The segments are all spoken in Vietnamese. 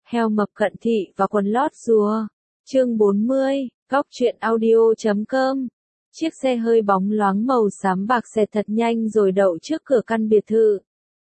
Heo mập cận thị và quần lót rùa. Chương 40, Góc truyện audio.com. Chiếc xe hơi bóng loáng màu xám bạc xẹt thật nhanh rồi đậu trước cửa căn biệt thự.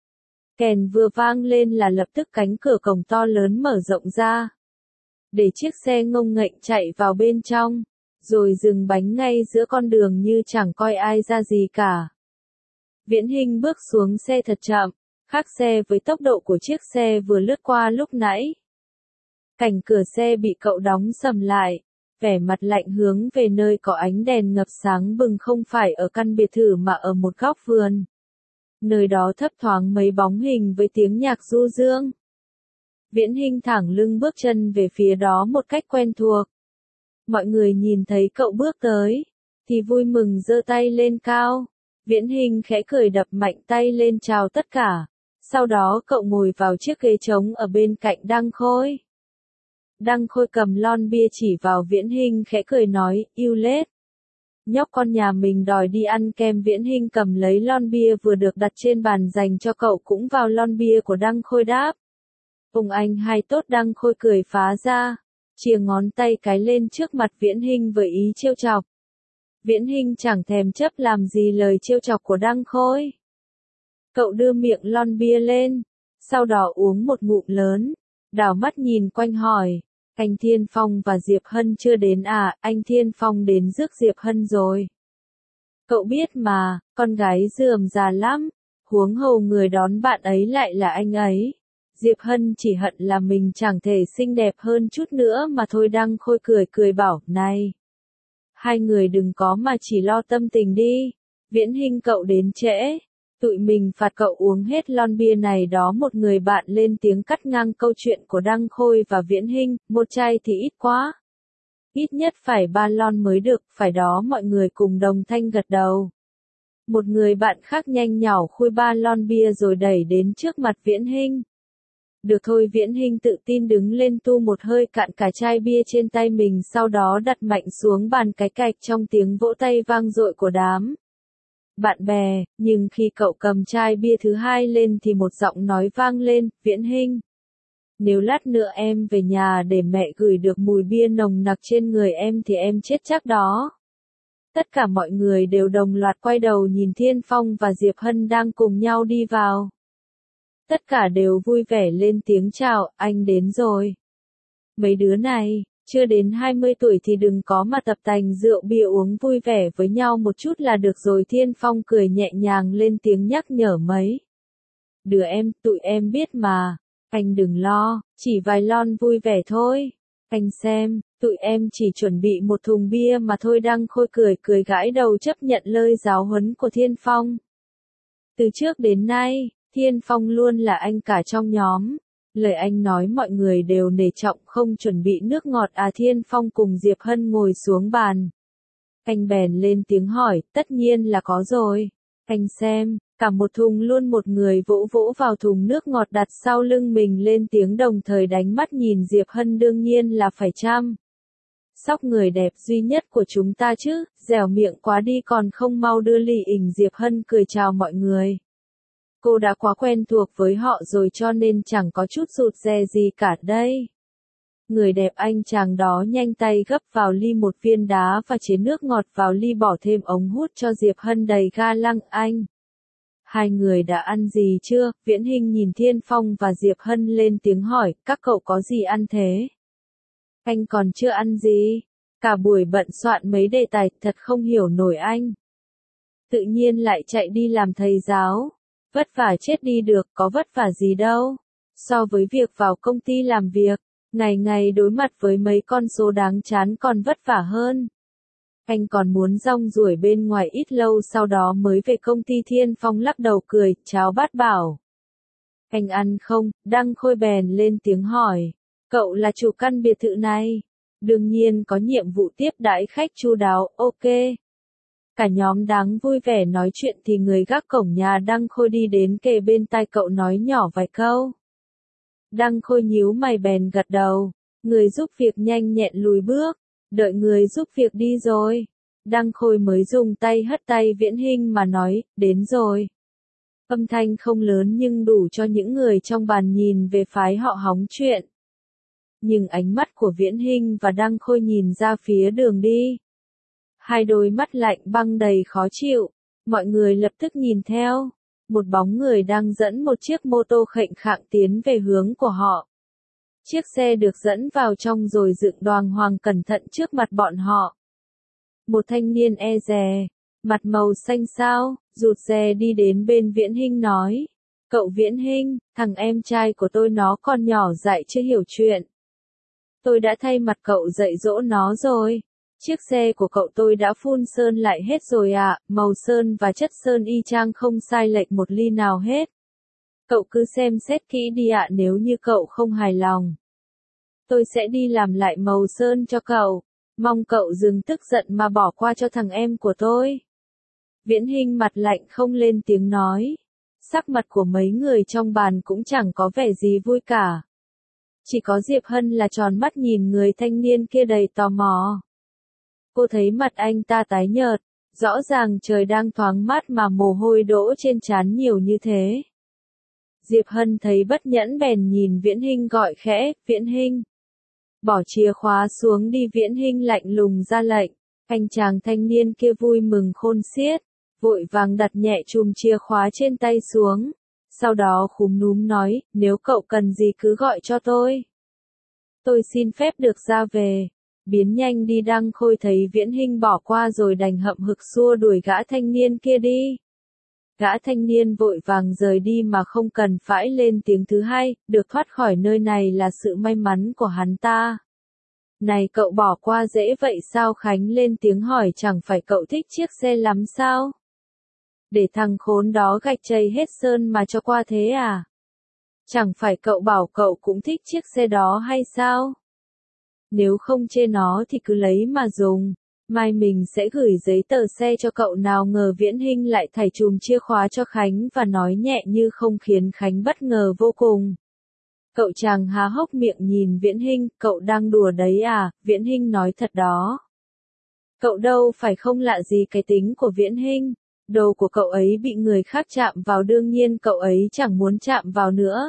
Kèn vừa vang lên là lập tức cánh cửa cổng to lớn mở rộng ra, để chiếc xe ngông nghệch chạy vào bên trong, rồi dừng bánh ngay giữa con đường như chẳng coi ai ra gì cả. Viễn Hinh bước xuống xe thật chậm, khác xe với tốc độ của chiếc xe vừa lướt qua lúc nãy. Cảnh cửa xe bị cậu đóng sầm lại, vẻ mặt lạnh hướng về nơi có ánh đèn ngập sáng bừng, không phải ở căn biệt thự mà ở một góc vườn. Nơi đó thấp thoáng mấy bóng hình với tiếng nhạc du dương. Viễn Hinh thẳng lưng bước chân về phía đó một cách quen thuộc. Mọi người nhìn thấy cậu bước tới, thì vui mừng giơ tay lên cao. Viễn Hinh khẽ cười đập mạnh tay lên chào tất cả. Sau đó cậu ngồi vào chiếc ghế trống ở bên cạnh Đăng Khôi. Đăng Khôi cầm lon bia chỉ vào Viễn Hinh khẽ cười nói, yêu lết. Nhóc con nhà mình đòi đi ăn kem. Viễn Hinh cầm lấy lon bia vừa được đặt trên bàn dành cho cậu cũng vào lon bia của Đăng Khôi đáp. Anh hay tốt. Đăng Khôi cười phá ra, chìa ngón tay cái lên trước mặt Viễn Hinh với ý trêu chọc. Viễn Hinh chẳng thèm chấp làm gì lời trêu chọc của Đăng Khôi. Cậu đưa miệng lon bia lên, sau đó uống một ngụm lớn, đảo mắt nhìn quanh hỏi, anh Thiên Phong và Diệp Hân chưa đến à? Anh Thiên Phong đến rước Diệp Hân rồi. Cậu biết mà, con gái rườm rà lắm, huống hồ người đón bạn ấy lại là anh ấy. Diệp Hân chỉ hận là mình chẳng thể xinh đẹp hơn chút nữa mà thôi. Đăng Khôi cười cười bảo, này, hai người đừng có mà chỉ lo tâm tình đi. Viễn Hinh cậu đến trễ, tụi mình phạt cậu uống hết lon bia này đó. Một người bạn lên tiếng cắt ngang câu chuyện của Đăng Khôi và Viễn Hinh, một chai thì ít quá. Ít nhất phải 3 lon mới được, phải đó. Mọi người cùng đồng thanh gật đầu. Một người bạn khác nhanh nhảu khui 3 lon bia rồi đẩy đến trước mặt Viễn Hinh. Được thôi. Viễn Hinh tự tin đứng lên tu một hơi cạn cả chai bia trên tay mình, sau đó đặt mạnh xuống bàn cái cạch trong tiếng vỗ tay vang dội của đám bạn bè. Nhưng khi cậu cầm chai bia thứ hai lên thì một giọng nói vang lên, Viễn Hinh, nếu lát nữa em về nhà để mẹ gửi được mùi bia nồng nặc trên người em thì em chết chắc đó. Tất cả mọi người đều đồng loạt quay đầu nhìn Thiên Phong và Diệp Hân đang cùng nhau đi vào. Tất cả đều vui vẻ lên tiếng chào, anh đến rồi. Mấy đứa này, chưa đến 20 tuổi thì đừng có mà tập tành rượu bia, uống vui vẻ với nhau một chút là được rồi. Thiên Phong cười nhẹ nhàng lên tiếng nhắc nhở mấy đứa em, tụi em biết mà, anh đừng lo, chỉ vài lon vui vẻ thôi. Anh xem, tụi em chỉ chuẩn bị một thùng bia mà thôi. Đăng Khôi cười cười gãi đầu chấp nhận lời giáo huấn của Thiên Phong. Từ trước đến nay, Thiên Phong luôn là anh cả trong nhóm. Lời anh nói mọi người đều nể trọng. Không chuẩn bị nước ngọt à? Thiên Phong cùng Diệp Hân ngồi xuống bàn. Anh bèn lên tiếng hỏi, tất nhiên là có rồi. Anh xem, cả một thùng luôn. Một người vỗ vỗ vào thùng nước ngọt đặt sau lưng mình lên tiếng đồng thời đánh mắt nhìn Diệp Hân. Đương nhiên là phải chăm sóc người đẹp duy nhất của chúng ta chứ, dẻo miệng quá đi còn không mau đưa lì ỉnh. Diệp Hân cười chào mọi người. Cô đã quá quen thuộc với họ rồi cho nên chẳng có chút rụt rè gì cả đây. Người đẹp anh chàng đó nhanh tay gấp vào ly một viên đá và chế nước ngọt vào ly, bỏ thêm ống hút cho Diệp Hân đầy ga lăng. Anh, hai người đã ăn gì chưa? Viễn Hinh nhìn Thiên Phong và Diệp Hân lên tiếng hỏi, các cậu có gì ăn thế? Anh còn chưa ăn gì. Cả buổi bận soạn mấy đề tài, thật không hiểu nổi anh. Tự nhiên lại chạy đi làm thầy giáo. Vất vả chết đi được, có vất vả gì đâu. So với việc vào công ty làm việc, ngày ngày đối mặt với mấy con số đáng chán còn vất vả hơn. Anh còn muốn rong ruổi bên ngoài ít lâu sau đó mới về công ty. Thiên Phong lắc đầu cười, cháo bát bảo. Anh ăn không? Đăng Khôi bèn lên tiếng hỏi. Cậu là chủ căn biệt thự này, đương nhiên có nhiệm vụ tiếp đãi khách chu đáo. Ok. Cả nhóm đáng vui vẻ nói chuyện thì người gác cổng nhà Đăng Khôi đi đến kề bên tai cậu nói nhỏ vài câu. Đăng Khôi nhíu mày bèn gật đầu. Người giúp việc nhanh nhẹn lùi bước. Đợi người giúp việc đi rồi, Đăng Khôi mới dùng tay hất tay Viễn Hinh mà nói, đến rồi. Âm thanh không lớn nhưng đủ cho những người trong bàn nhìn về phái họ hóng chuyện. nhưng ánh mắt của Viễn Hinh và Đăng Khôi nhìn ra phía đường đi. Hai đôi mắt lạnh băng đầy khó chịu, mọi người lập tức nhìn theo. Một bóng người đang dẫn một chiếc mô tô khệnh khạng tiến về hướng của họ. Chiếc xe được dẫn vào trong rồi dựng đoàng hoàng cẩn thận trước mặt bọn họ. Một thanh niên e dè, mặt màu xanh xao, rụt rè đi đến bên Viễn Hinh nói. Cậu Viễn Hinh, thằng em trai của tôi nó còn nhỏ dại chưa hiểu chuyện. Tôi đã thay mặt cậu dạy dỗ nó rồi. Chiếc xe của cậu tôi đã phun sơn lại hết rồi ạ, màu sơn và chất sơn y chang không sai lệch một ly nào hết. Cậu cứ xem xét kỹ đi ạ, nếu như cậu không hài lòng. Tôi sẽ đi làm lại màu sơn cho cậu, mong cậu dừng tức giận mà bỏ qua cho thằng em của tôi. Viễn Hinh mặt lạnh không lên tiếng nói. Sắc mặt của mấy người trong bàn cũng chẳng có vẻ gì vui cả. Chỉ có Diệp Hân là tròn mắt nhìn người thanh niên kia đầy tò mò. Cô thấy mặt anh ta tái nhợt, rõ ràng trời đang thoáng mát mà mồ hôi đổ trên trán nhiều như thế. Diệp Hân thấy bất nhẫn bèn nhìn Viễn Hinh gọi khẽ, Viễn Hinh. Bỏ chìa khóa xuống đi, Viễn Hinh lạnh lùng ra lệnh. Anh chàng thanh niên kia vui mừng khôn xiết, vội vàng đặt nhẹ chùm chìa khóa trên tay xuống. Sau đó khúm núm nói, nếu cậu cần gì cứ gọi cho tôi. Tôi xin phép được ra về. Biến nhanh đi. Đăng Khôi thấy Viễn Hinh bỏ qua rồi đành hậm hực xua đuổi gã thanh niên kia đi. Gã thanh niên vội vàng rời đi mà không cần phải lên tiếng thứ hai, được thoát khỏi nơi này là sự may mắn của hắn ta. Này cậu bỏ qua dễ vậy sao? Khánh lên tiếng hỏi, chẳng phải cậu thích chiếc xe lắm sao? Để thằng khốn đó gạch chày hết sơn mà cho qua thế à? Chẳng phải cậu bảo cậu cũng thích chiếc xe đó hay sao? Nếu không chê nó thì cứ lấy mà dùng. Mai mình sẽ gửi giấy tờ xe cho cậu. Nào ngờ Viễn Hinh lại thảy chùm chìa khóa cho Khánh và nói nhẹ như không, khiến Khánh bất ngờ vô cùng. Cậu chàng há hốc miệng nhìn Viễn Hinh, cậu đang đùa đấy à? Viễn Hinh nói thật đó. Cậu đâu phải không lạ gì cái tính của Viễn Hinh. Đồ của cậu ấy bị người khác chạm vào, đương nhiên cậu ấy chẳng muốn chạm vào nữa.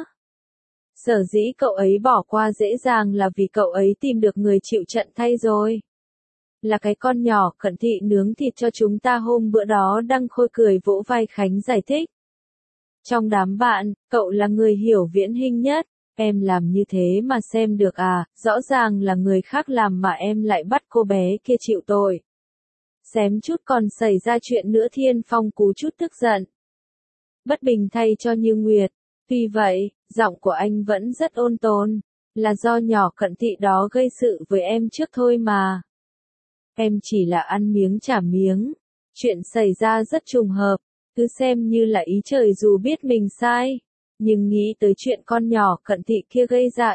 Sở dĩ cậu ấy bỏ qua dễ dàng là vì cậu ấy tìm được người chịu trận thay rồi. Là cái con nhỏ Cận Thị nướng thịt cho chúng ta hôm bữa đó. Đăng Khôi cười vỗ vai Khánh giải thích. Trong đám bạn, cậu là người hiểu Viễn Hinh nhất. Em làm như thế mà xem được à? Rõ ràng là người khác làm mà em lại bắt cô bé kia chịu tội. Xém chút còn xảy ra chuyện nữa. Thiên Phong cú chút tức giận. Bất bình thay cho Như Nguyệt. Tuy vậy, giọng của anh vẫn rất ôn tồn. Là do nhỏ Cận Thị đó gây sự với em trước thôi mà. Em chỉ là ăn miếng trả miếng. Chuyện xảy ra rất trùng hợp. Cứ xem như là ý trời dù biết mình sai. Nhưng nghĩ tới chuyện con nhỏ Cận Thị kia gây ra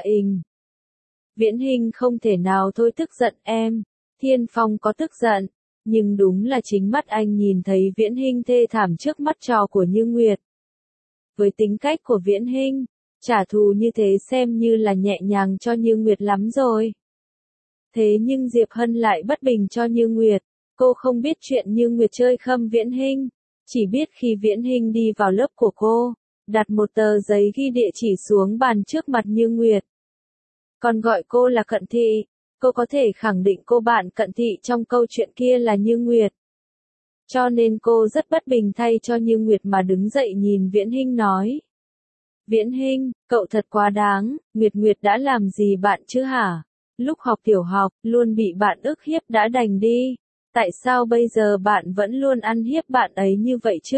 Viễn Hinh không thể nào thôi tức giận em. Thiên Phong có tức giận. Nhưng đúng là chính mắt anh nhìn thấy Viễn Hinh thê thảm trước mắt trò của Như Nguyệt. Với tính cách của Viễn Hinh, trả thù như thế xem như là nhẹ nhàng cho Như Nguyệt lắm rồi. Thế nhưng Diệp Hân lại bất bình cho Như Nguyệt. Cô không biết chuyện Như Nguyệt chơi khăm Viễn Hinh. Chỉ biết khi Viễn Hinh đi vào lớp của cô, đặt một tờ giấy ghi địa chỉ xuống bàn trước mặt Như Nguyệt. Còn gọi cô là Cận Thị. Cô có thể khẳng định cô bạn Cận Thị trong câu chuyện kia là Như Nguyệt. Cho nên cô rất bất bình thay cho Như Nguyệt mà đứng dậy nhìn Viễn Hinh nói. Viễn Hinh, cậu thật quá đáng, Nguyệt Nguyệt đã làm gì bạn chứ hả? Lúc học tiểu học, luôn bị bạn ức hiếp đã đành đi. Tại sao bây giờ bạn vẫn luôn ăn hiếp bạn ấy như vậy chứ?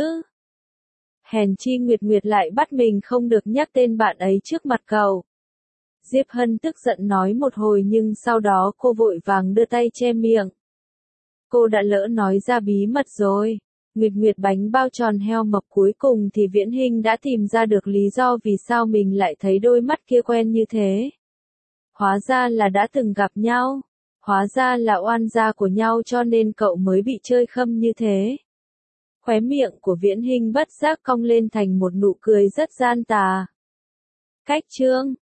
Hèn chi Nguyệt Nguyệt lại bắt mình không được nhắc tên bạn ấy trước mặt cậu. Diệp Hân tức giận nói một hồi nhưng sau đó cô vội vàng đưa tay che miệng. Cô đã lỡ nói ra bí mật rồi. Nguyệt Nguyệt bánh bao tròn heo mập. Cuối cùng thì Viễn Hinh đã tìm ra được lý do vì sao mình lại thấy đôi mắt kia quen như thế. Hóa ra là đã từng gặp nhau. Hóa ra là oan gia của nhau cho nên cậu mới bị chơi khăm như thế. Khóe miệng của Viễn Hinh bất giác cong lên thành một nụ cười rất gian tà. Cách chương